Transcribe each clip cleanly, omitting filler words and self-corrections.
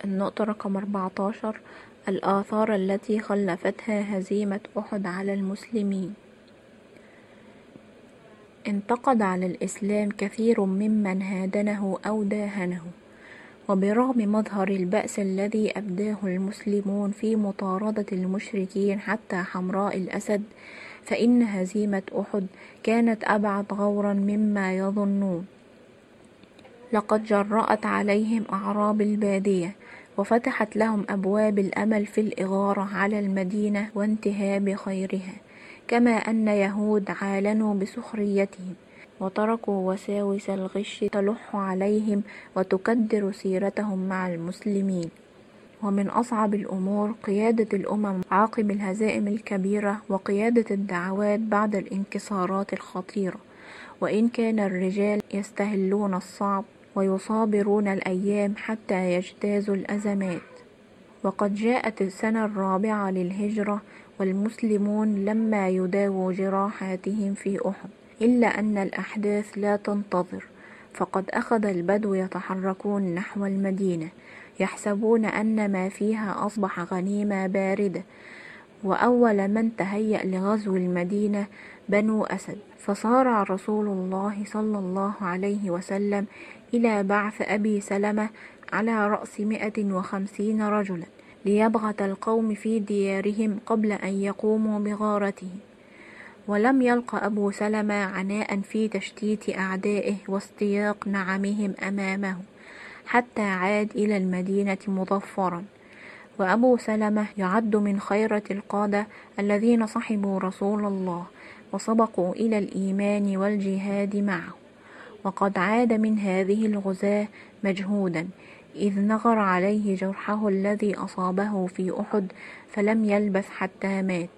النقطة رقم 14: الآثار التي خلفتها هزيمة أحد على المسلمين. انتقد على الإسلام كثير ممن هادنه أو داهنه، وبرغم مظهر البأس الذي أبداه المسلمون في مطاردة المشركين حتى حمراء الأسد، فإن هزيمة أحد كانت أبعد غورا مما يظنون. لقد جرأت عليهم أعراب البادية، وفتحت لهم أبواب الأمل في الإغارة على المدينة وانتهاب خيرها، كما أن يهود عالنوا بسخريتهم وتركوا وساوس الغش تلح عليهم وتكدر سيرتهم مع المسلمين. ومن أصعب الأمور قيادة الأمم عقب الهزائم الكبيرة وقيادة الدعوات بعد الانكسارات الخطيرة، وإن كان الرجال يستهلون الصعب ويصابرون الأيام حتى يجتازوا الأزمات. وقد جاءت السنة الرابعة للهجرة والمسلمون لما يداووا جراحاتهم في أحد، إلا أن الأحداث لا تنتظر، فقد أخذ البدو يتحركون نحو المدينة يحسبون أن ما فيها أصبح غنيمة باردة. وأول من تهيأ لغزو المدينة بنو أسد، فصارع رسول الله صلى الله عليه وسلم إلى بعث أبي سلمة على رأس 150 رجلا ليبغت القوم في ديارهم قبل أن يقوموا بغارتهم. ولم يلق أبو سلمة عناء في تشتيت أعدائه واستياق نعمهم أمامه حتى عاد إلى المدينة مظفرا. وأبو سلمة يعد من خيرة القادة الذين صحبوا رسول الله وسبقوا إلى الإيمان والجهاد معه، وقد عاد من هذه الغزاة مجهودا، إذ نغر عليه جرحه الذي أصابه في أحد فلم يلبث حتى مات.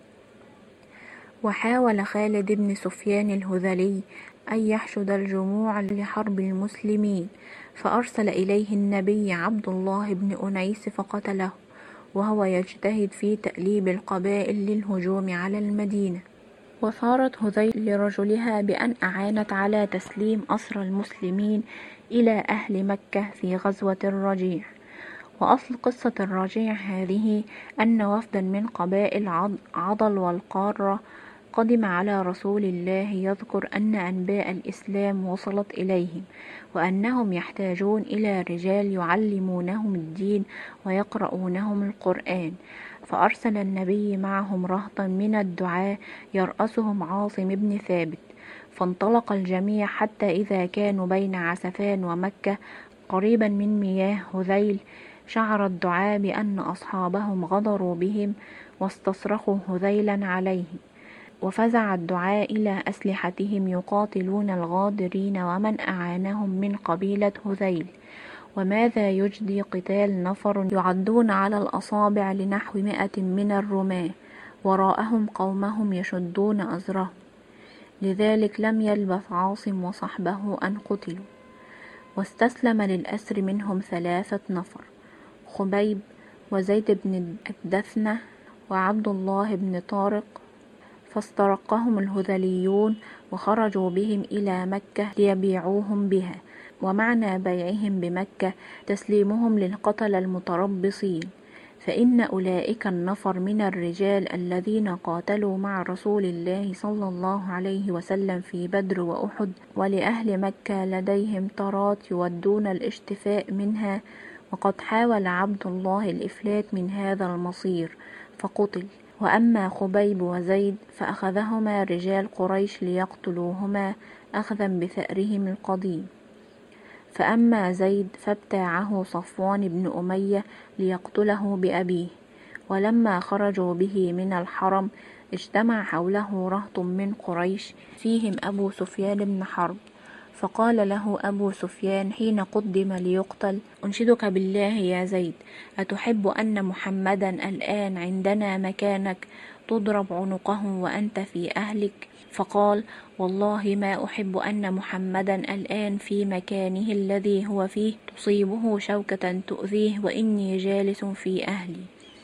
وحاول خالد بن سفيان الهذلي أن يحشد الجموع لحرب المسلمين، فأرسل إليه النبي عبد الله بن أنيس فقتله وهو يجتهد في تأليب القبائل للهجوم على المدينة. وثارت هذيل لرجلها بأن أعانت على تسليم أسرى المسلمين إلى أهل مكة في غزوة الرجيع. وأصل قصة الرجيع هذه أن وفدا من قبائل عضل والقارة قدم على رسول الله يذكر أن أنباء الإسلام وصلت إليهم، وأنهم يحتاجون إلى رجال يعلمونهم الدين ويقرؤونهم القرآن. فأرسل النبي معهم رهطا من الدعاة يرأسهم عاصم بن ثابت، فانطلق الجميع حتى إذا كانوا بين عسفان ومكة قريبا من مياه هذيل، شعر الدعاة بأن أصحابهم غدروا بهم واستصرخوا هذيلا عليهم، وفزع الدعاة إلى أسلحتهم يقاتلون الغادرين ومن أعانهم من قبيلة هذيل. وماذا يجدي قتال نفر يعدون على الأصابع لنحو 100 من الرماة، وراءهم قومهم يشدون أزرهم. لذلك لم يلبث عاصم وصحبه أن قتلوا، واستسلم للأسر منهم 3 نفر: خبيب وزيد بن الدثنة وعبد الله بن طارق. فاسترقهم الهذليون وخرجوا بهم إلى مكة ليبيعوهم بها، ومعنى بيعهم بمكة تسليمهم للقتلى المتربصين، فإن أولئك النفر من الرجال الذين قاتلوا مع رسول الله صلى الله عليه وسلم في بدر وأحد، ولأهل مكة لديهم ترات يودون الاشتفاء منها، وقد حاول عبد الله الإفلات من هذا المصير فقتل. وأما خبيب وزيد فأخذهما رجال قريش ليقتلوهما أخذا بثأرهم القديم. فأما زيد فابتاعه صفوان بن أمية ليقتله بأبيه. ولما خرجوا به من الحرم اجتمع حوله رهط من قريش فيهم أبو سفيان بن حرب، فقال له أبو سفيان حين قدم ليقتل: أنشدك بالله يا زيد، أتحب أن محمدا الآن عندنا مكانك تضرب عنقه وأنت في أهلك؟ فقال: والله ما أحب أن محمدا الآن في مكانه الذي هو فيه تصيبه شوكة تؤذيه وإني جالس في أهلي.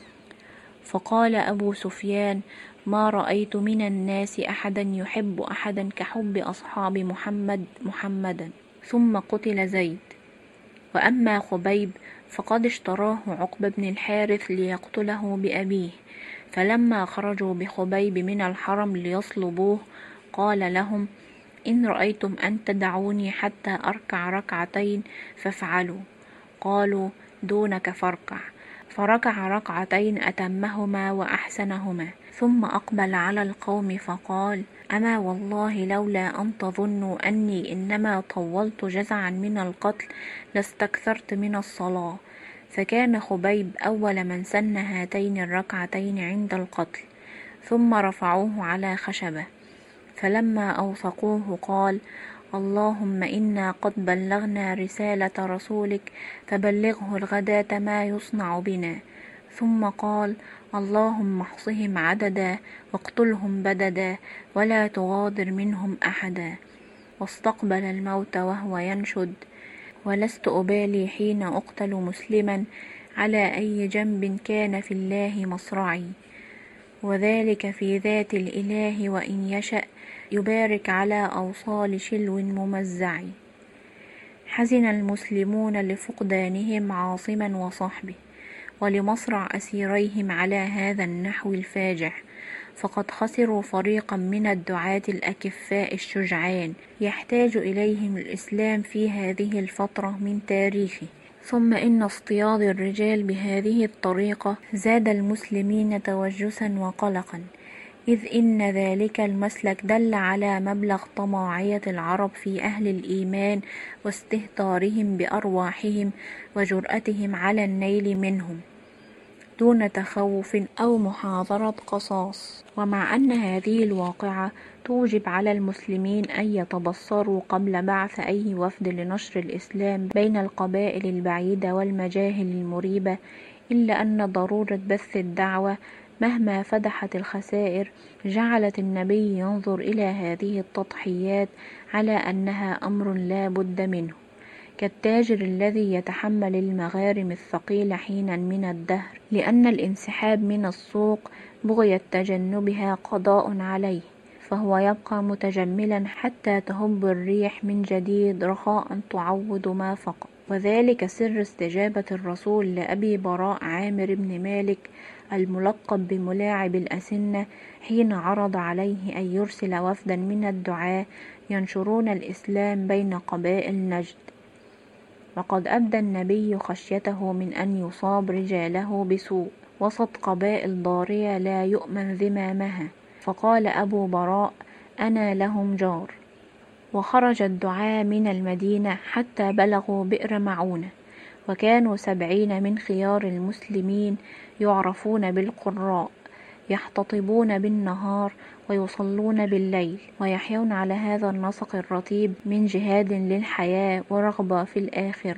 فقال أبو سفيان: ما رأيت من الناس أحدا يحب أحدا كحب أصحاب محمدا. ثم قتل زيد. وأما خبيب فقد اشتراه عقبة بن الحارث ليقتله بأبيه. فلما خرجوا بخبيب من الحرم ليصلبوه قال لهم: إن رأيتم أن تدعوني حتى أركع ركعتين فافعلوا. قالوا: دونك فاركع. فركع ركعتين أتمهما وأحسنهما، ثم أقبل على القوم فقال: أما والله لولا أن تظنوا أني إنما طولت جزعا من القتل لاستكثرت من الصلاة. فكان خبيب أول من سن هاتين الركعتين عند القتل، ثم رفعوه على خشبة. فلما أوثقوه قال: اللهم إنا قد بلغنا رسالة رسولك فبلغه الغداة ما يصنع بنا. ثم قال: اللهم احصهم عددا واقتلهم بددا ولا تغادر منهم أحدا. واستقبل الموت وهو ينشد: ولست أبالي حين أقتل مسلما على أي جنب كان في الله مصرعي، وذلك في ذات الإله وإن يشأ يبارك على أوصال شلو ممزع. حزن المسلمون لفقدانهم عاصما وصحبه ولمصرع أسيريهم على هذا النحو الفاجع، فقد خسروا فريقا من الدعاة الأكفاء الشجعان يحتاج إليهم الإسلام في هذه الفترة من تاريخه. ثم إن اصطياد الرجال بهذه الطريقة زاد المسلمين توجسا وقلقا، إذ إن ذلك المسلك دل على مبلغ طماعية العرب في أهل الإيمان واستهتارهم بأرواحهم وجرأتهم على النيل منهم دون تخوف أو محاضرة قصاص. ومع أن هذه الواقعة توجب على المسلمين أن يتبصروا قبل بعث أي وفد لنشر الإسلام بين القبائل البعيدة والمجاهل المريبة، إلا أن ضرورة بث الدعوة مهما فدحت الخسائر جعلت النبي ينظر إلى هذه التضحيات على أنها أمر لا بد منه، كالتاجر الذي يتحمل المغارم الثقيلة حينا من الدهر، لأن الانسحاب من السوق بغية تجنبها قضاء عليه، فهو يبقى متجملا حتى تهب الريح من جديد رخاء تعوض ما فقد. وذلك سر استجابة الرسول لأبي براء عامر بن مالك الملقب بملاعب الأسنة حين عرض عليه أن يرسل وفدا من الدعاة ينشرون الإسلام بين قبائل نجد. وقد أبدى النبي خشيته من أن يصاب رجاله بسوء وسط قبائل ضارية لا يؤمن ذمامها، فقال أبو براء: أنا لهم جار. وخرج الدعاة من المدينة حتى بلغوا بئر معونة، وكانوا 70 من خيار المسلمين يعرفون بالقراء، يحتطبون بالنهار ويصلون بالليل، ويحيون على هذا النسق الرتيب من جهاد للحياة ورغبة في الآخرة.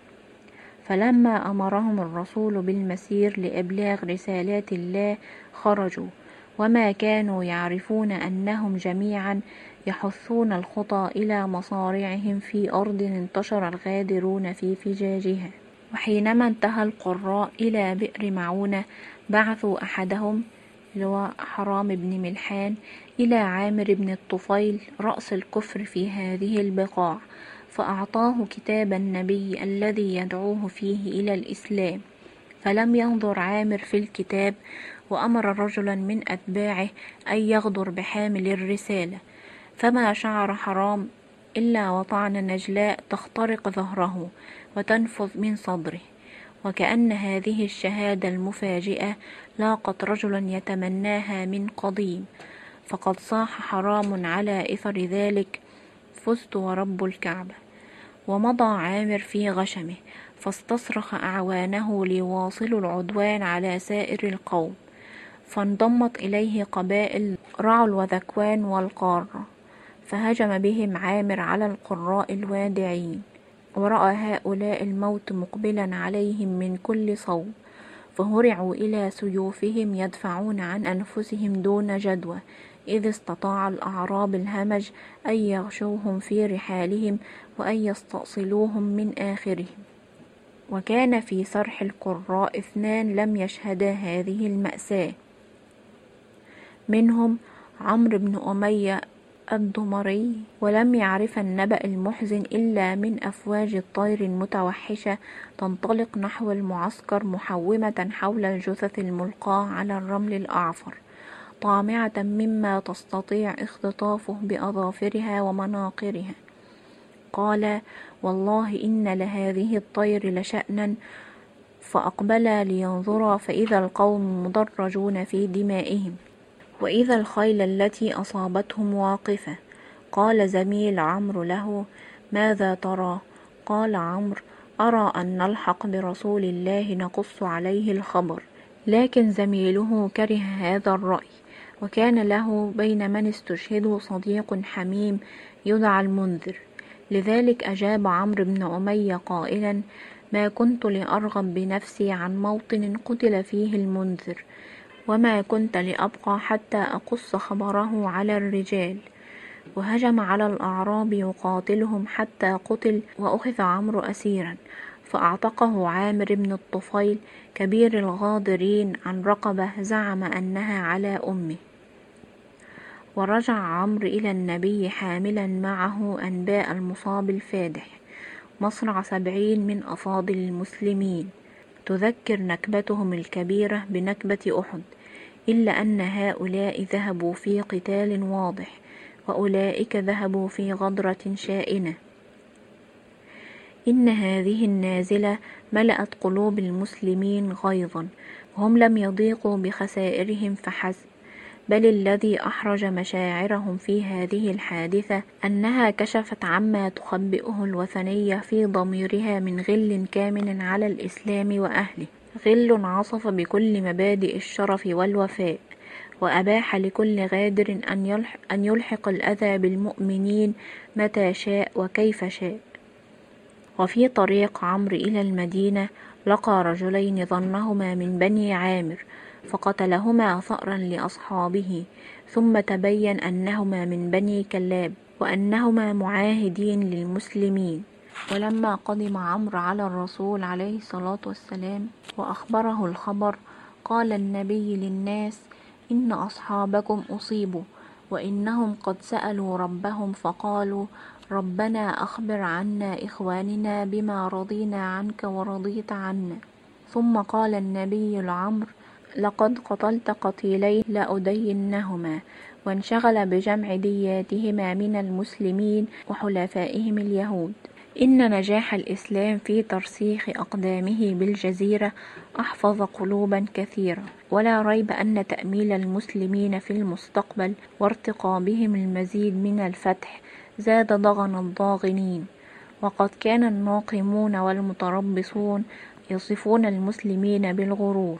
فلما أمرهم الرسول بالمسير لإبلاغ رسالات الله خرجوا، وما كانوا يعرفون أنهم جميعا يحثون الخطى إلى مصارعهم في أرض انتشر الغادرون في فجاجها. وحينما انتهى القراء إلى بئر معونة بعثوا أحدهم حرام بن ملحان إلى عامر بن الطفيل رأس الكفر في هذه البقاع، فأعطاه كتاب النبي الذي يدعوه فيه إلى الإسلام، فلم ينظر عامر في الكتاب، وأمر رجلا من أتباعه أن يغدر بحامل الرسالة، فما شعر حرام إلا وطعن نجلاء تخترق ظهره وتنفذ من صدره، وكأن هذه الشهادة المفاجئة لاقت رجلا يتمناها من قديم، فقد صاح حرام على إثر ذلك: فزت ورب الكعبة. ومضى عامر في غشمه، فاستصرخ أعوانه ليواصلوا العدوان على سائر القوم، فانضمت إليه قبائل رعل وذكوان والقارة، فهجم بهم عامر على القراء الوادعين، ورأى هؤلاء الموت مقبلا عليهم من كل صوب، فهرعوا إلى سيوفهم يدفعون عن أنفسهم دون جدوى، إذ استطاع الأعراب الهمج أن يغشوهم في رحالهم وأن يستأصلوهم من آخرهم. وكان في سرح القراء 2 لم يشهدا هذه المأساة، منهم عمرو بن أمية الدمري، ولم يعرف النبأ المحزن إلا من أفواج الطير المتوحشة تنطلق نحو المعسكر محومة حول الجثث الملقاة على الرمل الأعفر، طامعة مما تستطيع اختطافه بأظافرها ومناقرها. قال: والله إن لهذه الطير لشأنا. فأقبلا لينظرا، فإذا القوم مدرجون في دمائهم، وإذا الخيل التي أصابتهم واقفة. قال زميل عمرو له: ماذا ترى؟ قال عمرو: أرى أن نلحق برسول الله نقص عليه الخبر. لكن زميله كره هذا الرأي، وكان له بين من استشهدوا صديق حميم يدعى المنذر. لذلك أجاب عمرو بن أمية قائلا: ما كنت لأرغب بنفسي عن موطن قتل فيه المنذر، وما كنت لأبقى حتى أقص خبره على الرجال. وهجم على الأعراب يقاتلهم حتى قتل، وأخذ عمرو أسيرا، فأعتقه عامر بن الطفيل كبير الغاضرين عن رقبة زعم أنها على أمه. ورجع عمرو إلى النبي حاملا معه أنباء المصاب الفادح، مصرع 70 من أفاضل المسلمين، تذكر نكبتهم الكبيرة بنكبة أحد، إلا أن هؤلاء ذهبوا في قتال واضح، وأولئك ذهبوا في غدرة شائنة. إن هذه النازلة ملأت قلوب المسلمين غيظا، وهم لم يضيقوا بخسائرهم فحسب، بل الذي أحرج مشاعرهم في هذه الحادثة أنها كشفت عما تخبئه الوثنية في ضميرها من غل كامن على الإسلام وأهله، غل عصف بكل مبادئ الشرف والوفاء، وأباح لكل غادر أن يلحق الأذى بالمؤمنين متى شاء وكيف شاء. وفي طريق عمرو إلى المدينة لقى رجلين ظنهما من بني عامر، فقتلهما ثأرا لأصحابه، ثم تبين أنهما من بني كلاب، وأنهما معاهدين للمسلمين. ولما قدم عمرو على الرسول عليه الصلاة والسلام وأخبره الخبر، قال النبي للناس: إن أصحابكم أصيبوا، وإنهم قد سألوا ربهم فقالوا: ربنا أخبر عنا إخواننا بما رضينا عنك ورضيت عنا. ثم قال النبي لعمرو: لقد قتلت قتيلين لأدينهما، وانشغل بجمع دياتهما من المسلمين وحلفائهم اليهود. إن نجاح الإسلام في ترسيخ أقدامه بالجزيرة أحفظ قلوبا كثيرة، ولا ريب أن تأميل المسلمين في المستقبل وارتقابهم المزيد من الفتح زاد ضغن الضاغنين. وقد كان الناقمون والمتربصون يصفون المسلمين بالغرور،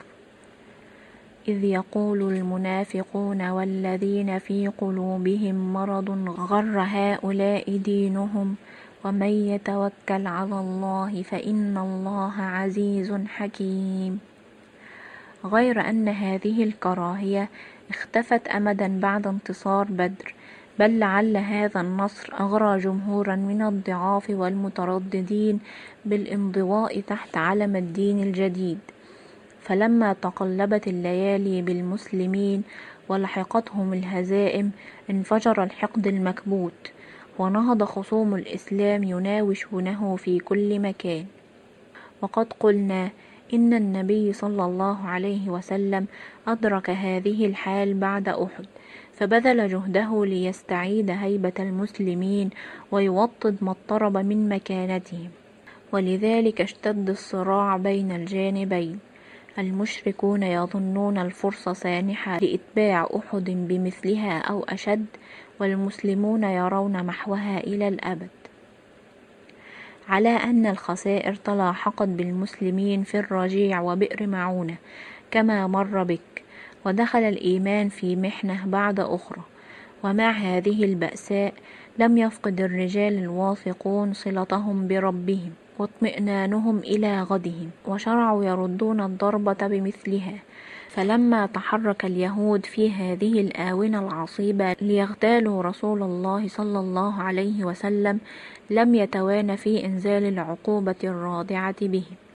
إذ يقول المنافقون والذين في قلوبهم مرض غر هؤلاء دينهم، ومن يتوكل على الله فإن الله عزيز حكيم. غير أن هذه الكراهية اختفت أمدا بعد انتصار بدر، بل لعل هذا النصر أغرى جمهورا من الضعاف والمترددين بالانضواء تحت علم الدين الجديد. فلما تقلبت الليالي بالمسلمين ولحقتهم الهزائم، انفجر الحقد المكبوت، ونهض خصوم الإسلام يناوشونه في كل مكان. وقد قلنا إن النبي صلى الله عليه وسلم أدرك هذه الحال بعد أحد، فبذل جهده ليستعيد هيبة المسلمين ويوطد ما اضطرب من مكانتهم. ولذلك اشتد الصراع بين الجانبين، المشركون يظنون الفرصة سانحة لإتباع أحد بمثلها أو أشد، والمسلمون يرون محوها إلى الأبد. على أن الخسائر تلاحقت بالمسلمين في الرجيع وبئر معونة كما مر بك، ودخل الإيمان في محنة بعد أخرى. ومع هذه البأساء لم يفقد الرجال الواثقون صلتهم بربهم واطمئنانهم إلى غدهم، وشرعوا يردون الضربة بمثلها. فلما تحرك اليهود في هذه الآونة العصيبة ليغتالوا رسول الله صلى الله عليه وسلم، لم يتوانى في إنزال العقوبة الرادعة بهم.